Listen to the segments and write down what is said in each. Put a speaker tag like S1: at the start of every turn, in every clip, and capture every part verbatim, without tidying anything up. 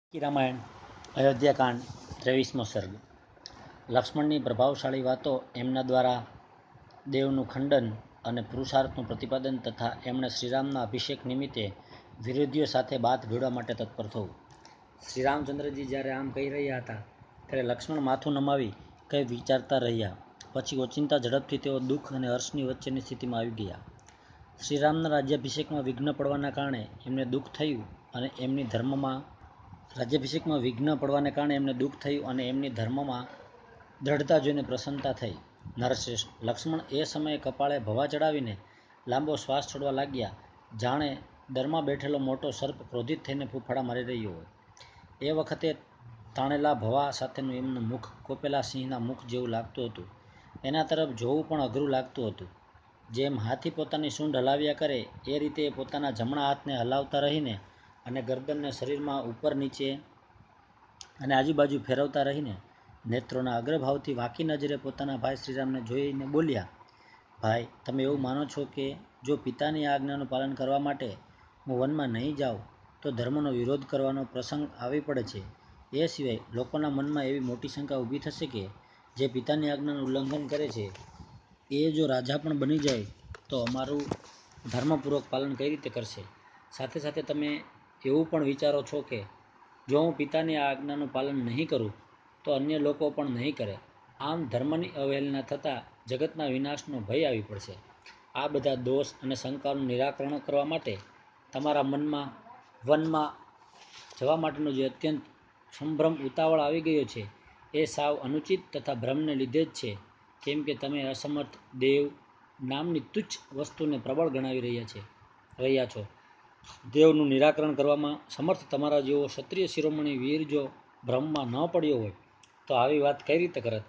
S1: વાલ્મીકી રામાયણ અયોધ્યાકાંડ ત્રેવીસમો સર્ગ. લક્ષ્મણની પ્રભાવશાળી વાતો, એમના દ્વારા દેવનું ખંડન અને પુરુષાર્થનું પ્રતિપાદન તથા એમણે શ્રીરામના અભિષેક નિમિત્તે વિરોધીઓ સાથે બાથ ભીડવા માટે તત્પર થવું. શ્રીરામચંદ્રજી જ્યારે આમ કહી રહ્યા હતા ત્યારે લક્ષ્મણ માથું નમાવી કંઈ વિચારતા રહ્યા. પછી ઓચિંતા ઝડપથી તેઓ દુઃખ અને હર્ષની વચ્ચેની સ્થિતિમાં આવી ગયા. શ્રીરામના રાજ્યાભિષેકમાં વિઘ્ન પડવાના કારણે એમને દુઃખ થયું અને એમની ધર્મમાં રાજ્યાભિષેકમાં વિઘ્ન પડવાને કારણે એમને દુઃખ થયું અને એમની ધર્મમાં દ્રઢતા જોઈને પ્રસન્નતા થઈ. નરશ્રેષ્ઠ લક્ષ્મણ એ સમયે કપાળે ભવા ચડાવીને લાંબો શ્વાસ છોડવા લાગ્યા, જાણે દરમાં બેઠેલો મોટો સર્પ ક્રોધિત થઈને ફૂફાડા મારી રહ્યો હોય. એ વખતે તાણેલા ભવા સાથેનું એમનું મુખ કોપેલા સિંહના મુખ જેવું લાગતું હતું. એના તરફ જોવું પણ અઘરું લાગતું હતું. જેમ હાથી પોતાની સૂંઢ હલાવ્યા કરે એ રીતે એ પોતાના જમણા હાથને હલાવતા રહીને અને ગરદનને શરીરમાં ઉપર નીચે અને આજુબાજુ ફેરવતા રહીને નેત્રોના અગ્રભાવથી વાંકી નજરે પોતાના ભાઈ શ્રીરામને જોઈને બોલ્યા, ભાઈ, તમે એવું માનો છો કે જો પિતાની આજ્ઞાનું પાલન કરવા માટે હું વનમાં નહીં જાઉં તો ધર્મનો વિરોધ કરવાનો પ્રસંગ આવી પડે છે. એ સિવાય લોકોના મનમાં એવી મોટી શંકા ઊભી થશે કે જે પિતાની આજ્ઞાનું ઉલ્લંઘન કરે છે એ જો રાજા પણ બની જાય તો અમારું ધર્મપૂર્વક પાલન કઈ રીતે કરશે? સાથે સાથે તમે એવું પણ વિચારો છો કે જો હું પિતાની આજ્ઞાનું પાલન નહીં કરું તો અન્ય લોકો પણ નહીં કરે. આમ ધર્મની અવહેલના થતાં જગતના વિનાશનો ભય આવી પડશે. આ બધા દોષ અને શંકાનું નિરાકરણ કરવા માટે તમારા મનમાં વનમાં જવા માટેનો જે અત્યંત સંભ્રમ ઉતાવળ આવી ગયો છે એ સાવ અનુચિત તથા ભ્રમને લીધે જ છે. કેમ કે તમે અસમર્થ દેવ નામની તુચ્છ વસ્તુને પ્રબળ ગણાવી રહ્યા છે રહ્યા છો. દેવનું નિરાકરણ કરવામાં સમર્થ તમારા જેવો ક્ષત્રિય શિરોમણી વીર જો ભ્રમમાં ન પડ્યો હોય તો આવી વાત કઈ રીતે કરત?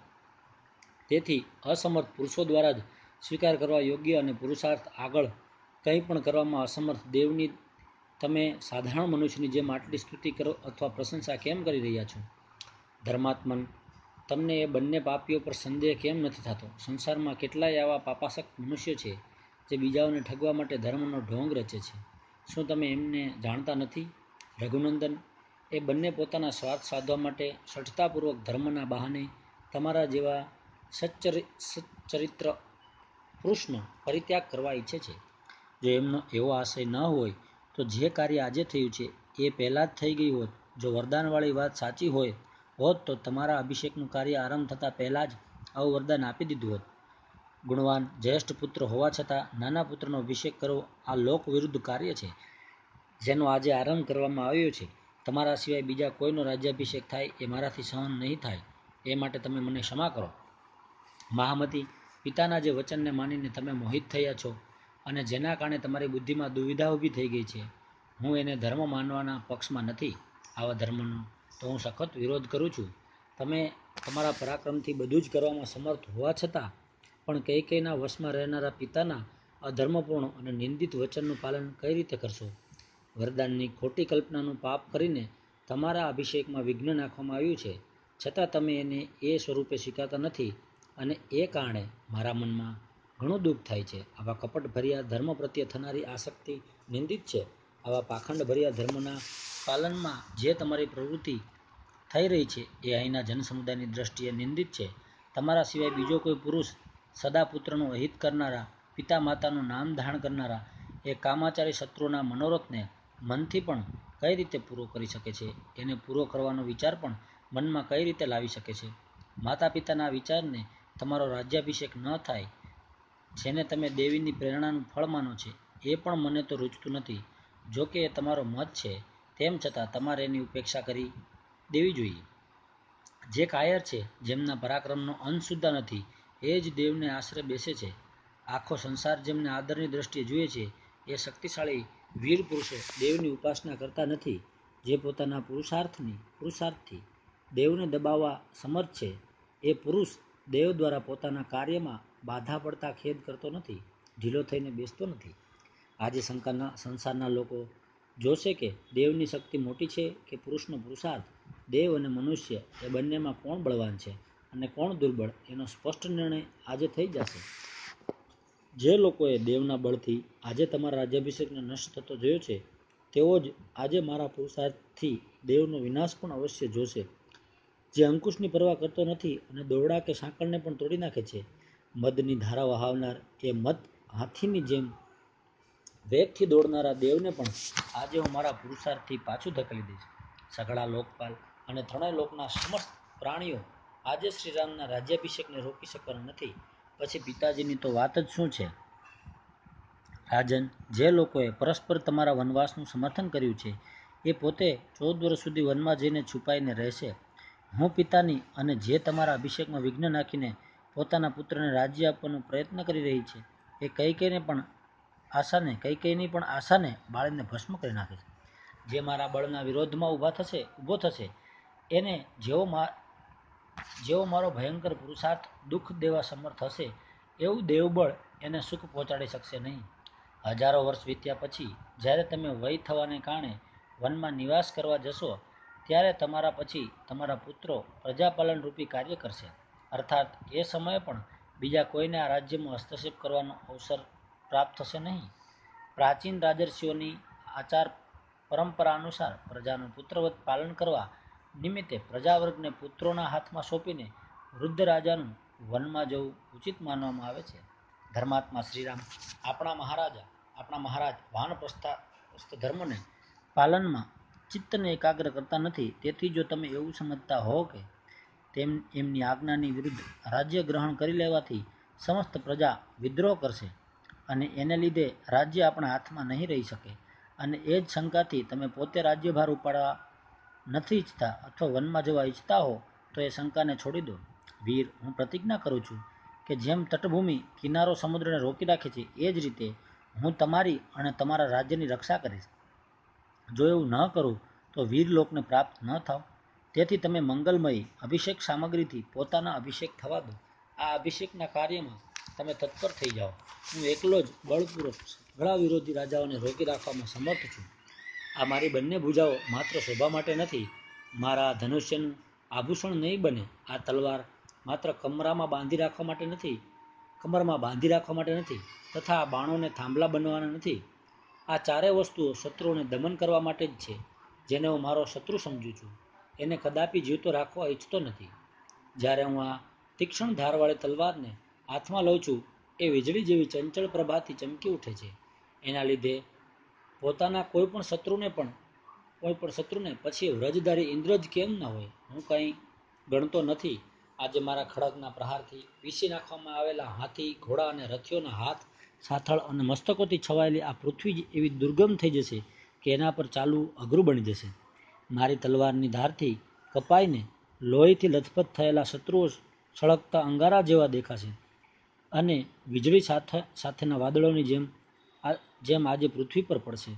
S1: તેથી અસમર્થ પુરુષો દ્વારા જ સ્વીકાર કરવા યોગ્ય અને પુરુષાર્થ આગળ કંઈ પણ કરવામાં અસમર્થ દેવની તમે સાધારણ મનુષ્યની જેમ આટલી સ્તુતિ કરો અથવા પ્રશંસા કેમ કરી રહ્યા છો? ધર્માત્મન, તમને એ બંને પાપીઓ પર સંદેહ કેમ નથી થતો? સંસારમાં કેટલાય આવા પાપાસક્ત મનુષ્યો છે જે બીજાઓને ઠગવા માટે ધર્મનો ઢોંગ રચે છે. શું તમે એમને જાણતા નથી? રઘુનંદન, એ બંને પોતાના સ્વાર્થ સાધવા માટે સઠ્ઠતાપૂર્વક ધર્મના બહાને તમારા જેવા સચ્ચરિત્ર પુરુષનો પરિત્યાગ કરવા ઈચ્છે છે. જો એમનો એવો આશય ન હોય તો જે કાર્ય આજે થયું છે એ પહેલાં જ થઈ ગયું હોત. જો વરદાનવાળી વાત સાચી હોય હોત તો તમારા અભિષેકનું કાર્ય આરંભ થતાં પહેલાં જ આવું વરદાન આપી દીધું હોત. ગુણવાન જ્યેષ્ઠ પુત્ર હોવા છતાં નાના પુત્રનો અભિષેક કરવો આ લોક વિરુદ્ધ કાર્ય છે જેનો આજે આરંભ કરવામાં આવ્યો છે. તમારા સિવાય બીજા કોઈનો રાજ્યાભિષેક થાય એ મારાથી સહન નહીં થાય. એ માટે તમે મને ક્ષમા કરો. મહામતી, પિતાના જે વચનને માનીને તમે મોહિત થયા છો અને જેના કારણે તમારી બુદ્ધિમાં દુવિધા ઊભી થઈ ગઈ છે, હું એને ધર્મ માનવાના પક્ષમાં નથી. આવા ધર્મનો તો હું સખત વિરોધ કરું છું. તમે તમારા પરાક્રમથી બધું જ કરવામાં સમર્થ હોવા છતાં પણ કૈકેયીના વશમાં રહેનારા પિતાના અધર્મપૂર્ણ અને નિંદિત વચનનું પાલન કઈ રીતે કરશો? વરદાનની ખોટી કલ્પનાનું પાપ કરીને તમારા અભિષેકમાં વિઘ્ન નાખવામાં આવ્યું છે, છતાં તમે એને એ સ્વરૂપે સ્વીકારતા નથી અને એ કારણે મારા મનમાં ઘણું દુઃખ થાય છે. આવા કપટભર્યા ધર્મ પ્રત્યે થનારી આસક્તિ નિંદિત છે. આવા પાખંડભર્યા ધર્મના પાલનમાં જે તમારી પ્રવૃત્તિ થઈ રહી છે એ અહીંના જનસમુદાયની દ્રષ્ટિએ નિંદિત છે. તમારા સિવાય બીજો કોઈ પુરુષ સદા પુત્રનું અહિત કરનારા, પિતા માતાનું નામ ધારણ કરનારા એ કામાચારી શત્રુના મનોરથને મનથી પણ કઈ રીતે પૂરો કરી શકે છે? એને પૂરો કરવાનો વિચાર પણ મનમાં કઈ રીતે લાવી શકે છે? માતા પિતાના વિચારને તમારો રાજ્યાભિષેક ન થાય, જેને તમે દેવીની પ્રેરણાનું ફળ માનો છે, એ પણ મને તો રૂચતું નથી. જો કે એ તમારો મત છે, તેમ છતાં તમારે એની ઉપેક્ષા કરી દેવી જોઈએ. જે કાયર છે, જેમના પરાક્રમનો અંશ સુદ્ધા નથી, એ જ દેવને આશરે બેસે છે. આખો સંસાર જેમને આદરની દ્રષ્ટિએ જુએ છે એ શક્તિશાળી વીર પુરુષો દેવની ઉપાસના કરતા નથી. જે પોતાના પુરુષાર્થની પુરુષાર્થથી દેવને દબાવવા સમર્થ છે એ પુરુષ દેવ દ્વારા પોતાના કાર્યમાં બાધા પડતા ખેદ કરતો નથી, ઢીલો થઈને બેસતો નથી. આજે શંકાના સંસારના લોકો જોશે કે દેવની શક્તિ મોટી છે કે પુરુષનો પુરુષાર્થ. દેવ અને મનુષ્ય એ બંનેમાં કોણ બળવાન છે અને કોણ દુર્બળ એનો સ્પષ્ટ નિર્ણય આજે થઈ જશે. જે લોકોએ દેવના બળથી આજે તમારા રાજ્યાભિષેકને નષ્ટ થતો જોયો છે તેઓ જ આજે મારા પુરુષાર્થથી હાથથી દેવનો વિનાશ પણ અવશ્ય જોશે. જે અંકુશની પરવા કરતો નથી અને દોરડા કે સાંકળને પણ તોડી નાખે છે. મદની ધારા વહાવનાર એ મત હાથીની જેમ વેગથી દોડનારા દેવને પણ આજે હું મારા પુરુષાર્થથી પાછું ધકેલી દઈશ. સઘળા લોકપાલ અને ત્રણેય લોકના સમસ્ત પ્રાણીઓ આજે શ્રીરામના રાજ્યાભિષેકને રોકી શકવાના નથી. પછી પિતાજીની તો વાત જ શું છે? રાજન, જે લોકોએ પરસ્પર તમારા વનવાસનું સમર્થન કર્યું છે એ પોતે ચૌદ વર્ષ સુધી વનમાં જઈને છુપાઈને રહેશે. હું પિતાની અને જે તમારા અભિષેકમાં વિઘ્ન નાખીને પોતાના પુત્રને રાજ્ય આપવાનો પ્રયત્ન કરી રહી છે એ કઈ કઈને પણ આશાને કઈ કઈની પણ આશાને બાળીને ભસ્મ કરી નાખે છે. જે મારા બળના વિરોધમાં ઊભા થશે ઊભો થશે એને જેવો મા જેવો મારો ભયંકર પુરુષાર્થ દુઃખ દેવા સમર્થ હશે એવું દેવબળ એને સુખ પહોંચાડી શકશે નહીં. હજારો વર્ષ વીત્યા પછી જ્યારે તમે વય થવાને કારણે વનમાં નિવાસ કરવા જશો ત્યારે તમારા પછી તમારા પુત્રો પ્રજાપાલન રૂપી કાર્ય કરશે. અર્થાત એ સમયે પણ બીજા કોઈને આ રાજ્યમાં હસ્તક્ષેપ કરવાનો અવસર પ્રાપ્ત થશે નહીં. પ્રાચીન રાજર્ષિઓની આચાર પરંપરા અનુસાર પ્રજાનું પુત્રવત પાલન કરવા નિમિત્તે પ્રજાવર્ગને પુત્રોના હાથમાં સોંપીને વૃદ્ધ રાજાનું વનમાં જવું ઉચિત માનવામાં આવે છે. ધર્માત્મા શ્રીરામ આપણા મહારાજા આપણા મહારાજ વાનપ્રસ્થ ધર્મને પાલનમાં ચિત્તને એકાગ્ર કરતા નથી. તેથી જો તમે એવું સમજતા હો કે તેમ એમની આજ્ઞાની વિરુદ્ધ રાજ્ય ગ્રહણ કરી લેવાથી સમસ્ત પ્રજા વિદ્રોહ કરશે અને એને લીધે રાજ્ય આપણા હાથમાં નહીં રહી શકે અને એ જ શંકાથી તમે પોતે રાજ્યભાર ઉપાડવા નથી ઈચ્છતા અથવા વનમાં જવા ઈચ્છતા હો તો એ શંકાને છોડી દો. વીર, હું પ્રતિજ્ઞા કરું છું કે જેમ તટભૂમિ કિનારો સમુદ્રને રોકી રાખે છે એ જ રીતે હું તમારી અને તમારા રાજ્યની રક્ષા કરીશ. જો એવું ન કરું તો વીરલોકને પ્રાપ્ત ન થાવ. તેથી તમે મંગલમયી અભિષેક સામગ્રીથી પોતાના અભિષેક થવા દો. આ અભિષેકના કાર્યમાં તમે તત્પર થઈ જાઓ. હું એકલો જ બળપૂર્વક સઘળા વિરોધી રાજાઓને રોકી રાખવામાં સમર્થ છું. આ મારી બંને ભુજાઓ માત્ર શોભા માટે નથી, મારા ધનુષ્યનું આભૂષણ નહીં બને. આ તલવાર માત્ર કમરામાં બાંધી રાખવા માટે નથી કમરમાં બાંધી રાખવા માટે નથી તથા આ બાણોને થાંભલા બનવાના નથી. આ ચારેય વસ્તુઓ શત્રુઓને દમન કરવા માટે જ છે. જેને હું મારો શત્રુ સમજું છું એને કદાપી જીવતો રાખવા ઈચ્છતો નથી. જ્યારે હું આ તીક્ષ્ણ ધારવાળી તલવારને હાથમાં લઉં છું એ વીજળી જેવી ચંચળ પ્રભાથી ચમકી ઉઠે છે. એના લીધે પોતાના કોઈ પણ શત્રુને પણ કોઈ પણ શત્રુને પછી વ્રજધારી ઇન્દ્ર જ કેમ ન હોય. હું કંઈ ગણતો નથી. આજે મારા ખડગના પ્રહારથી પીસી નાખવામાં આવેલા હાથી, ઘોડા અને રથીઓના હાથ, સાથળ અને મસ્તકોથી છવાયેલી આ પૃથ્વી જ એવી દુર્ગમ થઈ જશે કે એના પર ચાલવું અઘરું બની જશે. મારી તલવારની ધારથી કપાઈને લોહીથી લથપથ થયેલા શત્રુઓ સળગતા અંગારા જેવા દેખાશે અને વીજળી સાથે સાથેના વાદળોની જેમ જેમ આજે પૃથ્વી પર પડશે.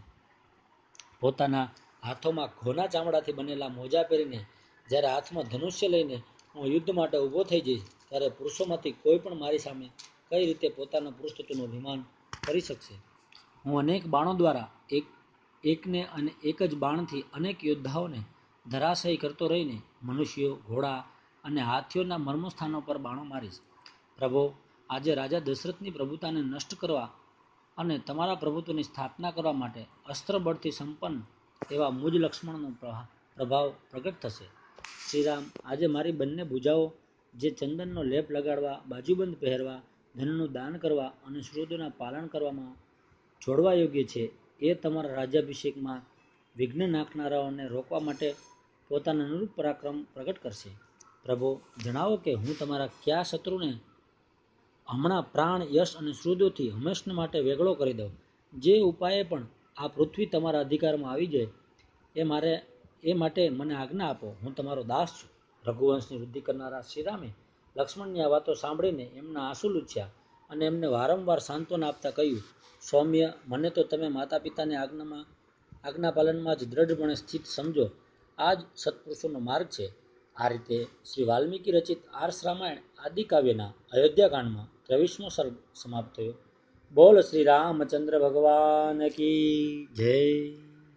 S1: પોતાના હાથોમાં ઘોના ચામડાથી બનેલા મોજા પહેરીને જ્યારે હાથમાં ધનુષ્ય લઈને હું યુદ્ધ માટે ઊભો થઈ જઈશ ત્યારે પુરુષોમાંથી કોઈ પણ મારી સામે કઈ રીતે પોતાના પુરુષત્વનું અભિમાન કરી શકશે? હું અનેક બાણો દ્વારા એક એકને અને એક જ બાણથી અનેક યોદ્ધાઓને ધરાશયી કરતો રહીને મનુષ્યો, ઘોડા અને હાથીઓના મર્મસ્થાનો પર બાણો મારીશ. પ્રભો, આજે રાજા દશરથની પ્રભુતાને નષ્ટ કરવા અને તમારા પ્રભુત્વની સ્થાપના કરવા માટે અસ્ત્રબળથી સંપન્ન એવા મુજ લક્ષ્મણનો પ્રભાવ પ્રગટ થશે. શ્રીરામ, આજે મારી બંને ભુજાઓ જે ચંદનનો લેપ લગાડવા, બાજુબંધ પહેરવા, ધનનું દાન કરવા અને સુહૃદોના પાલન કરવામાં જોડવા યોગ્ય છે એ તમારા રાજ્યાભિષેકમાં વિઘ્ન નાખનારાઓને રોકવા માટે પોતાના અનુરૂપ પરાક્રમ પ્રગટ કરશે. પ્રભો, જણાવો કે હું તમારા કયા શત્રુને હમણાં પ્રાણ, યશ અને સુહૃદોથી હંમેશ માટે વેગળો કરી દઉં. જે ઉપાયે પણ આ પૃથ્વી તમારા અધિકારમાં આવી જાય એ મારે એ માટે મને આજ્ઞા આપો. હું તમારો દાસ છું. રઘુવંશની વૃદ્ધિ કરનારા શ્રીરામે લક્ષ્મણની આ વાતો સાંભળીને એમના આંસુ લૂછ્યા અને એમને વારંવાર સાંત્વના આપતા કહ્યું, સૌમ્ય, મને તો તમે માતા પિતાની આજ્ઞામાં આજ્ઞા પાલનમાં જ દ્રઢપણે સ્થિત સમજો. આ જ સત્પુરુષોનો માર્ગ છે. આ રીતે શ્રી વાલ્મીકી રચિત આર્ષ રામાયણ આદિ કાવ્યના અયોધ્યાકાંડમાં ત્રેવીસમો સર્ગ સમાપ્ત થયો. બોલ શ્રી રામચંદ્ર ભગવાન કી જય.